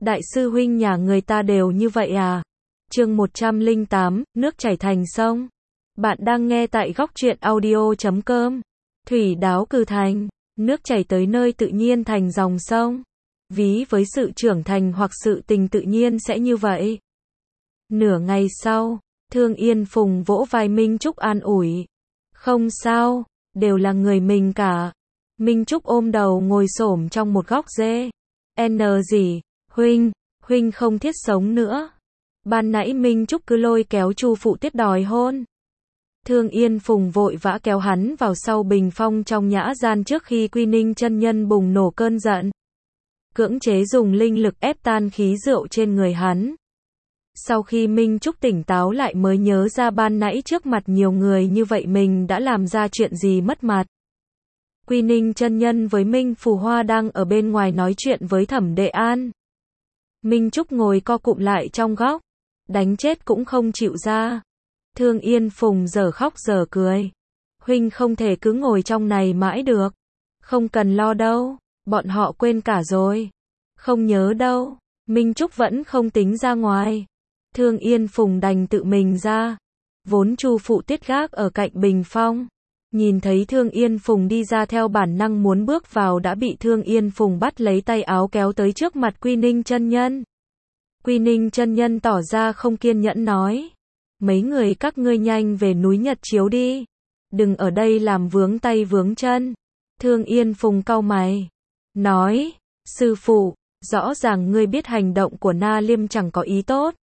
Đại sư huynh nhà người ta đều như vậy à? Chương 108, nước chảy thành sông. Bạn đang nghe tại góc truyện audio.com. Thủy đáo cừ thành, nước chảy tới nơi tự nhiên thành dòng sông. Ví với sự trưởng thành hoặc sự tình tự nhiên sẽ như vậy. Nửa ngày sau, Thương Yên Phùng vỗ vai Minh Trúc an ủi. Không sao, đều là người mình cả. Minh Trúc ôm đầu ngồi xổm trong một góc rễ. Gì? Huynh không thiết sống nữa. Ban nãy Minh Trúc cứ lôi kéo Chu Phụ Tiết đòi hôn. Thương Yên Phùng vội vã kéo hắn vào sau bình phong trong nhã gian trước khi Quy Ninh chân nhân bùng nổ cơn giận. Cưỡng chế dùng linh lực ép tan khí rượu trên người hắn. Sau khi Minh Trúc tỉnh táo lại mới nhớ ra ban nãy trước mặt nhiều người như vậy mình đã làm ra chuyện gì mất mặt. Quy Ninh chân nhân với Minh Phù Hoa đang ở bên ngoài nói chuyện với Thẩm Đệ An. Minh Trúc ngồi co cụm lại trong góc, đánh chết cũng không chịu ra. Thương Yên Phùng giờ khóc giờ cười. Huynh không thể cứ ngồi trong này mãi được. Không cần lo đâu, bọn họ quên cả rồi. Không nhớ đâu, Minh Trúc vẫn không tính ra ngoài. Thương Yên Phùng đành tự mình ra. Vốn Chu Phụ Tiết gác ở cạnh bình phong. Nhìn thấy Thương Yên Phùng đi ra theo bản năng muốn bước vào đã bị Thương Yên Phùng bắt lấy tay áo kéo tới trước mặt Quy Ninh chân nhân. Quy Ninh chân nhân tỏ ra không kiên nhẫn nói. Mấy người các ngươi nhanh về núi Nhật Chiếu đi. Đừng ở đây làm vướng tay vướng chân. Thương Yên Phùng cau mày. Nói, sư phụ, rõ ràng ngươi biết hành động của Na Liêm chẳng có ý tốt.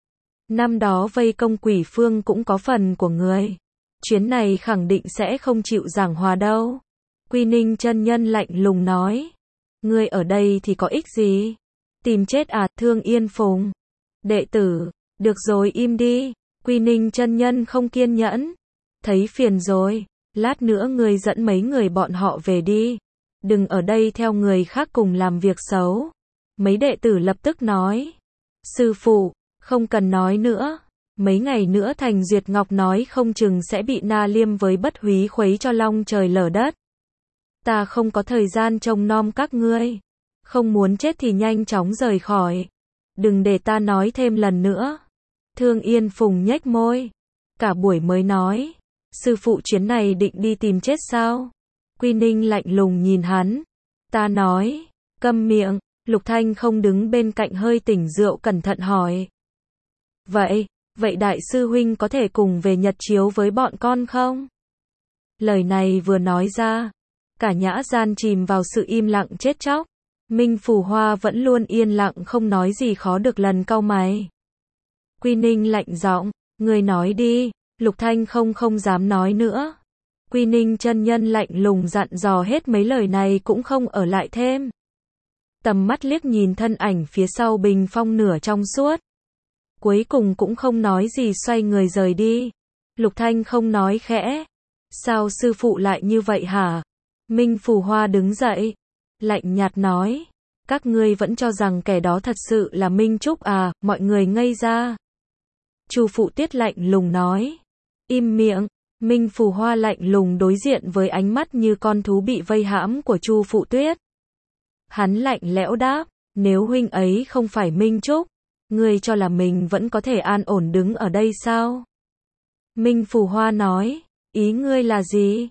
Năm đó vây công Quỷ Phương cũng có phần của người. Chuyến này khẳng định sẽ không chịu giảng hòa đâu. Quy Ninh chân nhân lạnh lùng nói. Ngươi ở đây thì có ích gì? Tìm chết à? Thương Yên Phùng. Đệ tử, được rồi im đi. Quy Ninh chân nhân không kiên nhẫn. Thấy phiền rồi, lát nữa ngươi dẫn mấy người bọn họ về đi. Đừng ở đây theo người khác cùng làm việc xấu. Mấy đệ tử lập tức nói. Sư phụ, không cần nói nữa. Mấy ngày nữa Thành Duyệt Ngọc nói không chừng sẽ bị Na Liêm với Bất Húy khuấy cho long trời lở đất. Ta không có thời gian trông nom các ngươi. Không muốn chết thì nhanh chóng rời khỏi. Đừng để ta nói thêm lần nữa. Thương Yên Phùng nhếch môi. Cả buổi mới nói. Sư phụ chuyến này định đi tìm chết sao? Quy Ninh lạnh lùng nhìn hắn. Ta nói. Câm miệng. Lục Thanh không đứng bên cạnh hơi tỉnh rượu cẩn thận hỏi. Vậy đại sư huynh có thể cùng về Nhật Chiếu với bọn con không? Lời này vừa nói ra, cả nhã gian chìm vào sự im lặng chết chóc. Minh Phù Hoa vẫn luôn yên lặng không nói gì khó được lần cau mày. Quy Ninh lạnh giọng, người nói đi. Lục Thanh không dám nói nữa. Quy Ninh chân nhân lạnh lùng dặn dò hết mấy lời này cũng không ở lại thêm. Tầm mắt liếc nhìn thân ảnh phía sau bình phong nửa trong suốt. Cuối cùng cũng không nói gì xoay người rời đi. Lục Thanh không nói khẽ. Sao sư phụ lại như vậy hả? Minh Phù Hoa đứng dậy. Lạnh nhạt nói. Các ngươi vẫn cho rằng kẻ đó thật sự là Minh Trúc à, mọi người ngây ra. Chu Phụ Tiết lạnh lùng nói. Im miệng. Minh Phù Hoa lạnh lùng đối diện với ánh mắt như con thú bị vây hãm của Chu Phụ Tiết. Hắn lạnh lẽo đáp. Nếu huynh ấy không phải Minh Trúc, ngươi cho là mình vẫn có thể an ổn đứng ở đây sao? Minh Phù Hoa nói, ý ngươi là gì?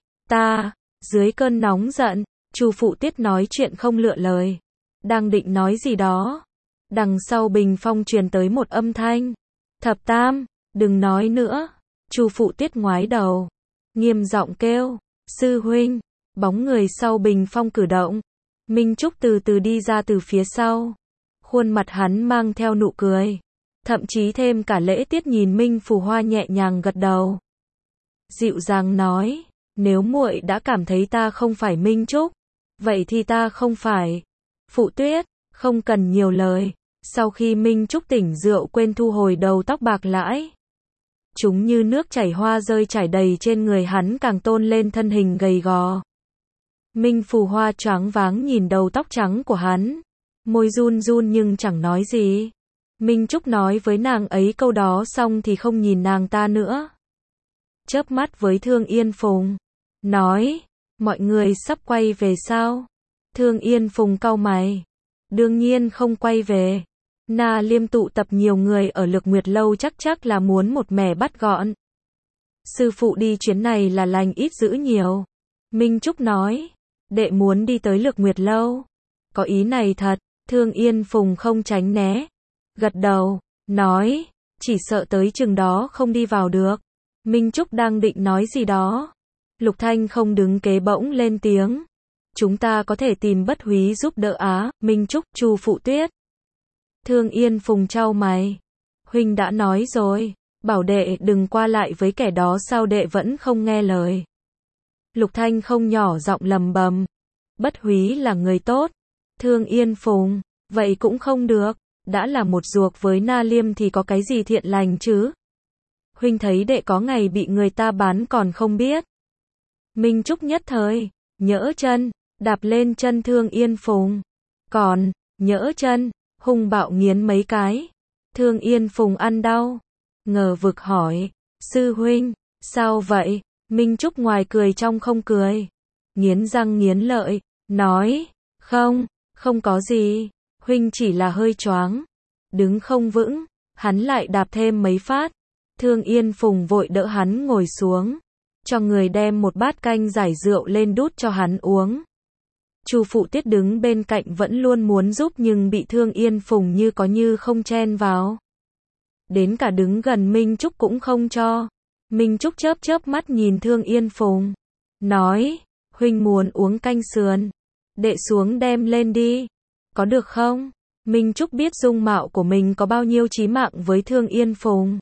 Dưới cơn nóng giận, Chu Phụ Tiết nói chuyện không lựa lời. Đang định nói gì đó. Đằng sau bình phong truyền tới một âm thanh. Thập Tam, đừng nói nữa. Chu Phụ Tiết ngoái đầu. Nghiêm giọng kêu, sư huynh. Bóng người sau bình phong cử động. Minh Trúc từ từ đi ra từ phía sau. Khuôn mặt hắn mang theo nụ cười. Thậm chí thêm cả lễ tiết nhìn Minh Phù Hoa nhẹ nhàng gật đầu. Dịu dàng nói, nếu muội đã cảm thấy ta không phải Minh Trúc, vậy thì ta không phải. Phụ Tuyết, không cần nhiều lời. Sau khi Minh Trúc tỉnh rượu quên thu hồi đầu tóc bạc lãi. Chúng như nước chảy hoa rơi chảy đầy trên người hắn càng tôn lên thân hình gầy gò. Minh Phù Hoa choáng váng nhìn đầu tóc trắng của hắn. Môi run run nhưng chẳng nói gì. Minh Trúc nói với nàng ấy câu đó xong thì không nhìn nàng ta nữa. Chớp mắt với Thương Yên Phùng. Nói, mọi người sắp quay về sao? Thương Yên Phùng cau mày. Đương nhiên không quay về. Na Liêm tụ tập nhiều người ở Lực Nguyệt Lâu chắc là muốn một mẻ bắt gọn. Sư phụ đi chuyến này là lành ít dữ nhiều. Minh Trúc nói, đệ muốn đi tới Lực Nguyệt Lâu. Có ý này thật, Thương Yên Phùng không tránh né. Gật đầu, nói, chỉ sợ tới chừng đó không đi vào được. Minh Trúc đang định nói gì đó. Lục Thanh không đứng kế bỗng lên tiếng. Chúng ta có thể tìm Bất Húy giúp đỡ á, Minh Trúc, Chu Phụ Tuyết. Thương Yên Phùng chau mày. Huynh đã nói rồi, bảo đệ đừng qua lại với kẻ đó, sao đệ vẫn không nghe lời. Lục Thanh không nhỏ giọng lầm bầm. Bất Húy là người tốt. Thương Yên Phùng, vậy cũng không được, đã là một ruột với Na Liêm thì có cái gì thiện lành chứ. Huynh thấy đệ có ngày bị người ta bán còn không biết. Minh Trúc nhất thời, nhỡ chân, đạp lên chân Thương Yên Phùng. Còn, nhỡ chân, hung bạo nghiến mấy cái. Thương Yên Phùng ăn đau. Ngờ vực hỏi, sư huynh, sao vậy? Minh Trúc ngoài cười trong không cười. Nghiến răng nghiến lợi, nói, không có gì, huynh chỉ là hơi choáng. Đứng không vững, hắn lại đạp thêm mấy phát. Thương Yên Phùng vội đỡ hắn ngồi xuống. Cho người đem một bát canh giải rượu lên đút cho hắn uống. Chu Phụ Tiết đứng bên cạnh vẫn luôn muốn giúp nhưng bị Thương Yên Phùng như có như không chen vào. Đến cả đứng gần Minh Trúc cũng không cho. Minh Trúc chớp mắt nhìn Thương Yên Phùng. Nói, huynh muốn uống canh sườn. Đệ xuống đem lên đi. Có được không? Minh Trúc biết dung mạo của mình có bao nhiêu chí mạng với Thương Yên Phùng.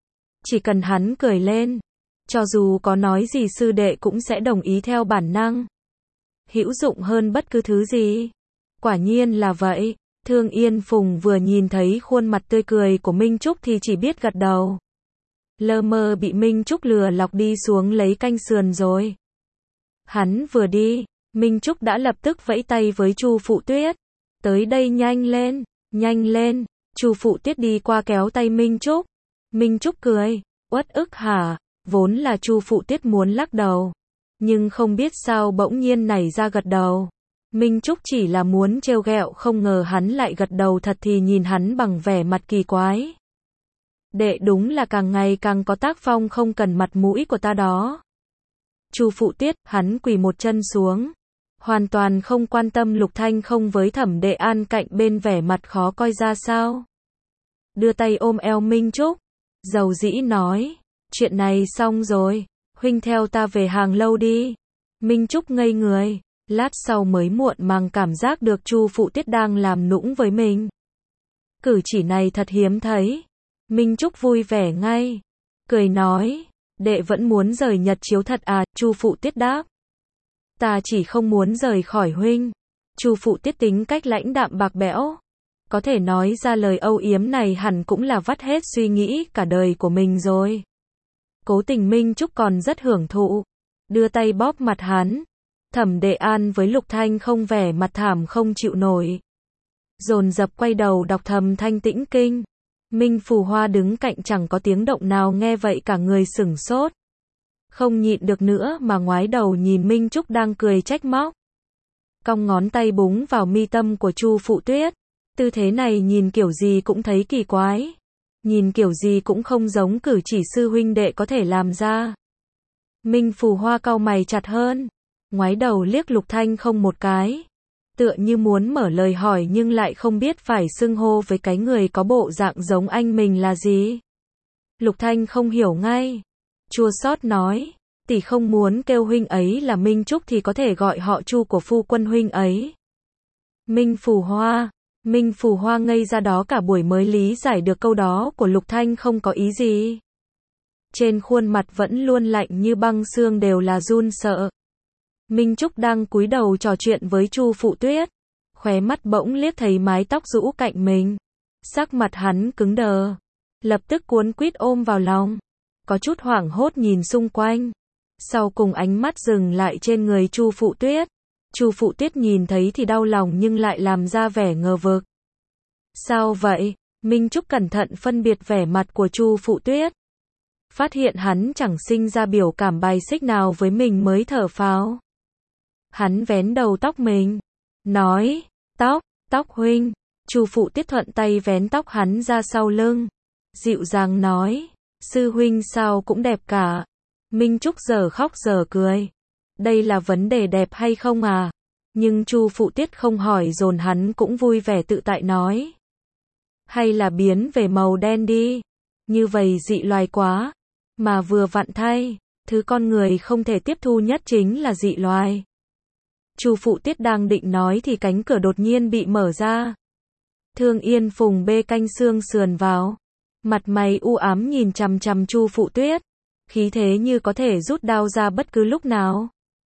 Chỉ cần hắn cười lên. Cho dù có nói gì sư đệ cũng sẽ đồng ý theo bản năng. Hữu dụng hơn bất cứ thứ gì. Quả nhiên là vậy. Thương Yên Phùng vừa nhìn thấy khuôn mặt tươi cười của Minh Trúc thì chỉ biết gật đầu. Lơ mơ bị Minh Trúc lừa lọc đi xuống lấy canh sườn rồi. Hắn vừa đi, Minh Trúc đã lập tức vẫy tay với Chu Phụ Tuyết. Tới đây nhanh lên. Chu Phụ Tuyết đi qua kéo tay Minh Trúc. Minh Trúc cười, uất ức hả? Vốn là Chu Phụ Tuyết muốn lắc đầu. Nhưng không biết sao bỗng nhiên nảy ra gật đầu. Minh Trúc chỉ là muốn trêu ghẹo, không ngờ hắn lại gật đầu thật thì nhìn hắn bằng vẻ mặt kỳ quái. Đệ đúng là càng ngày càng có tác phong không cần mặt mũi của ta đó. Chu Phụ Tiết, hắn quỳ một chân xuống. Hoàn toàn không quan tâm Lục Thanh không với Thẩm Đệ An cạnh bên vẻ mặt khó coi ra sao. Đưa tay ôm eo Minh Trúc. Dầu dĩ nói, chuyện này xong rồi, huynh theo ta về Hàng Lâu đi. Minh Trúc ngây người. Lát sau mới muộn màng cảm giác được Chu Phụ Tiết đang làm nũng với mình. Cử chỉ này thật hiếm thấy. Minh Trúc vui vẻ ngay. Cười nói, đệ vẫn muốn rời Nhật Chiếu thật à? Chu Phụ Tiết đáp. Ta chỉ không muốn rời khỏi huynh. Chu Phụ Tiết tính cách lãnh đạm bạc bẽo. Có thể nói ra lời âu yếm này hẳn cũng là vắt hết suy nghĩ cả đời của mình rồi. Cố tình Minh Trúc còn rất hưởng thụ. Đưa tay bóp mặt hắn. Thẩm Đệ An với Lục Thanh không vẻ mặt thảm không chịu nổi. Dồn dập quay đầu đọc thầm Thanh Tĩnh Kinh. Minh Phù Hoa đứng cạnh chẳng có tiếng động nào, nghe vậy cả người sửng sốt. Không nhịn được nữa mà ngoái đầu nhìn Minh Trúc đang cười trách móc. Cong ngón tay búng vào mi tâm của Chu Phụ Tuyết. Tư thế này nhìn kiểu gì cũng thấy kỳ quái. Nhìn kiểu gì cũng không giống cử chỉ sư huynh đệ có thể làm ra. Minh Phù Hoa cau mày chặt hơn. Ngoái đầu liếc Lục Thanh không một cái. Tựa như muốn mở lời hỏi nhưng lại không biết phải xưng hô với cái người có bộ dạng giống anh mình là gì. Lục Thanh không hiểu ngay. Chua xót nói, tỷ không muốn kêu huynh ấy là Minh Trúc thì có thể gọi họ Chu của phu quân huynh ấy. Minh Phù Hoa ngây ra đó cả buổi mới lý giải được câu đó của Lục Thanh không có ý gì. Trên khuôn mặt vẫn luôn lạnh như băng xương đều là run sợ. Minh Trúc đang cúi đầu trò chuyện với Chu Phụ Tuyết. Khóe mắt bỗng liếc thấy mái tóc rũ cạnh mình. Sắc mặt hắn cứng đờ. Lập tức cuốn quýt ôm vào lòng. Có chút hoảng hốt nhìn xung quanh. Sau cùng ánh mắt dừng lại trên người Chu Phụ Tuyết. Chu Phụ Tuyết nhìn thấy thì đau lòng nhưng lại làm ra vẻ ngờ vực. Sao vậy? Minh Trúc cẩn thận phân biệt vẻ mặt của Chu Phụ Tuyết. Phát hiện hắn chẳng sinh ra biểu cảm bài xích nào với mình mới thở phào. Hắn vén đầu tóc mình. Nói, tóc huynh. Chu Phụ Tiết thuận tay vén tóc hắn ra sau lưng, dịu dàng nói, sư huynh sao cũng đẹp cả. Minh Trúc giờ khóc giờ cười. Đây là vấn đề đẹp hay không à? Nhưng Chu Phụ Tiết không hỏi dồn hắn cũng vui vẻ tự tại nói. Hay là biến về màu đen đi. Như vậy dị loài quá. Mà vừa vặn thay, thứ con người không thể tiếp thu nhất chính là dị loài. Chu Phụ Tiết đang định nói thì cánh cửa đột nhiên bị mở ra. Thương Yên Phùng bê canh xương sườn vào. Mặt mày u ám nhìn chằm chằm Chu Phụ Tiết. Khí thế như có thể rút đao ra bất cứ lúc nào.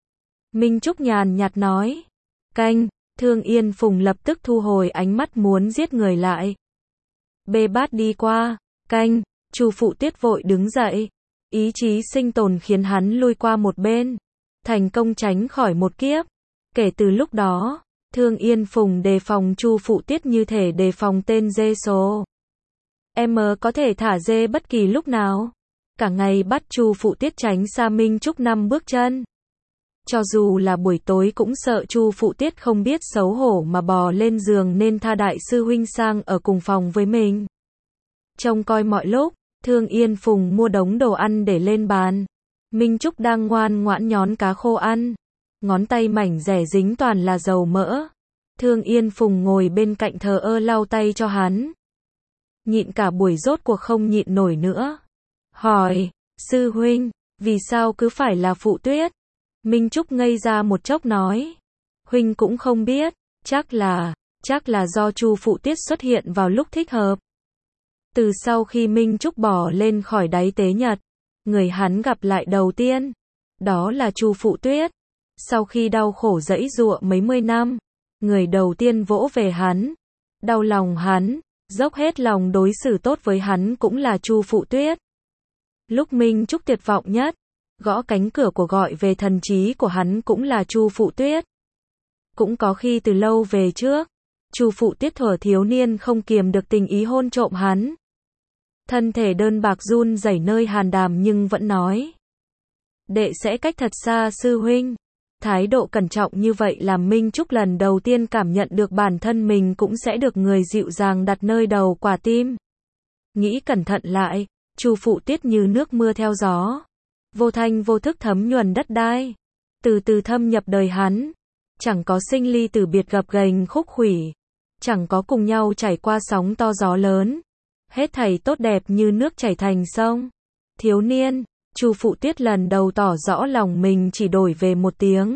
Minh Trúc nhàn nhạt nói. Canh, Thương Yên Phùng lập tức thu hồi ánh mắt muốn giết người lại. Bê bát đi qua, canh, Chu Phụ Tiết vội đứng dậy. Ý chí sinh tồn khiến hắn lui qua một bên. Thành công tránh khỏi một kiếp. Kể từ lúc đó, Thương Yên Phùng đề phòng Chu Phụ Tiết như thể đề phòng tên dê số. Em có thể thả dê bất kỳ lúc nào. Cả ngày bắt Chu Phụ Tiết tránh xa Minh Trúc 5 bước chân. Cho dù là buổi tối cũng sợ Chu Phụ Tiết không biết xấu hổ mà bò lên giường nên tha đại sư huynh sang ở cùng phòng với mình. Trông coi mọi lúc, Thương Yên Phùng mua đống đồ ăn để lên bàn. Minh Trúc đang ngoan ngoãn nhón cá khô ăn. Ngón tay mảnh rẻ dính toàn là dầu mỡ. Thương Yên Phùng ngồi bên cạnh thờ ơ lau tay cho hắn. Nhịn cả buổi rốt cuộc không nhịn nổi nữa. Hỏi, sư huynh, vì sao cứ phải là Phụ Tuyết? Minh Trúc ngây ra một chốc nói. Huynh cũng không biết, chắc là do Chu Phụ Tiết xuất hiện vào lúc thích hợp. Từ sau khi Minh Trúc bỏ lên khỏi đáy tế nhật, người hắn gặp lại đầu tiên, đó là Chu Phụ Tuyết. Sau khi đau khổ giãy giụa mấy mươi năm, người đầu tiên vỗ về hắn, đau lòng hắn, dốc hết lòng đối xử tốt với hắn cũng là Chu Phụ Tuyết. Lúc Minh Trúc tuyệt vọng nhất, gõ cánh cửa của gọi về thần trí của hắn cũng là Chu Phụ Tuyết. Cũng có khi từ lâu về trước, Chu Phụ Tiết thuở thiếu niên không kiềm được tình ý hôn trộm hắn. Thân thể đơn bạc run rẩy nơi hàn đàm nhưng vẫn nói. Đệ sẽ cách thật xa sư huynh. Thái độ cẩn trọng như vậy làm Minh Trúc lần đầu tiên cảm nhận được bản thân mình cũng sẽ được người dịu dàng đặt nơi đầu quả tim. Nghĩ cẩn thận lại, Chu Phụ Tiết như nước mưa theo gió. Vô thanh vô thức thấm nhuần đất đai. Từ từ thâm nhập đời hắn. Chẳng có sinh ly tử biệt gập ghềnh khúc khuỷu. Chẳng có cùng nhau trải qua sóng to gió lớn. Hết thảy tốt đẹp như nước chảy thành sông. Thiếu niên, Chu Phụ Tiết lần đầu tỏ rõ lòng mình chỉ đổi về một tiếng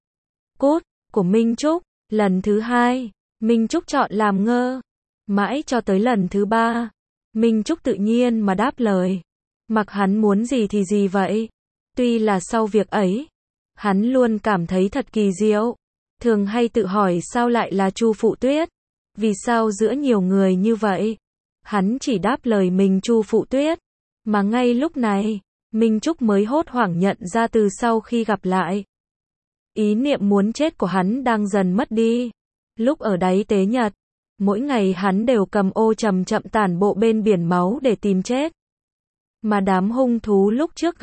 cút của Minh Trúc. Lần thứ hai, Minh Trúc chọn làm ngơ. Mãi cho tới lần thứ ba, Minh Trúc tự nhiên mà đáp lời. Mặc hắn muốn gì thì gì vậy. Tuy là sau việc ấy, hắn luôn cảm thấy thật kỳ diệu. Thường hay tự hỏi sao lại là Chu Phụ Tuyết. Vì sao giữa nhiều người như vậy, hắn chỉ đáp lời mình Chu Phụ Tuyết. Mà ngay lúc này, Minh Trúc mới hốt hoảng nhận ra từ sau khi gặp lại. Ý niệm muốn chết của hắn đang dần mất đi. Lúc ở đáy tế nhật, mỗi ngày hắn đều cầm ô chậm chậm tản bộ bên biển máu để tìm chết. Mà đám hung thú lúc trước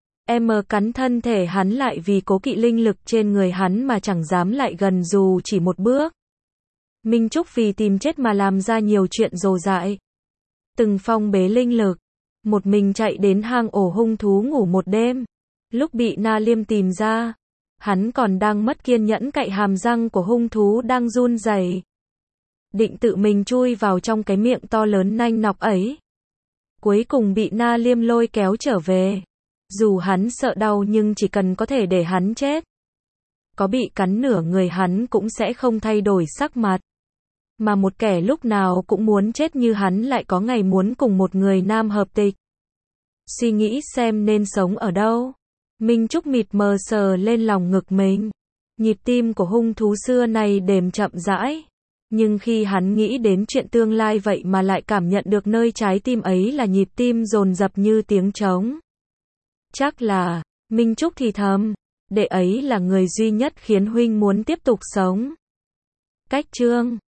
cắn thân thể hắn lại vì cố kỵ linh lực trên người hắn mà chẳng dám lại gần dù chỉ một bước. Minh Trúc vì tìm chết mà làm ra nhiều chuyện rồ dại. Từng phong bế linh lực, một mình chạy đến hang ổ hung thú ngủ một đêm. Lúc bị Na Liêm tìm ra, hắn còn đang mất kiên nhẫn cạy hàm răng của hung thú đang run rẩy. Định tự mình chui vào trong cái miệng to lớn nanh nọc ấy. Cuối cùng bị Na Liêm lôi kéo trở về. Dù hắn sợ đau nhưng chỉ cần có thể để hắn chết. Có bị cắn nửa người hắn cũng sẽ không thay đổi sắc mặt. Mà một kẻ lúc nào cũng muốn chết như hắn lại có ngày muốn cùng một người nam hợp tịch. Suy nghĩ xem nên sống ở đâu. Minh Trúc mịt mờ sờ lên lòng ngực mình. Nhịp tim của hung thú xưa này đềm chậm rãi. Nhưng khi hắn nghĩ đến chuyện tương lai vậy mà lại cảm nhận được nơi trái tim ấy là nhịp tim dồn dập như tiếng trống. Chắc là, Minh Trúc thì thầm, đệ ấy là người duy nhất khiến huynh muốn tiếp tục sống. Cách chương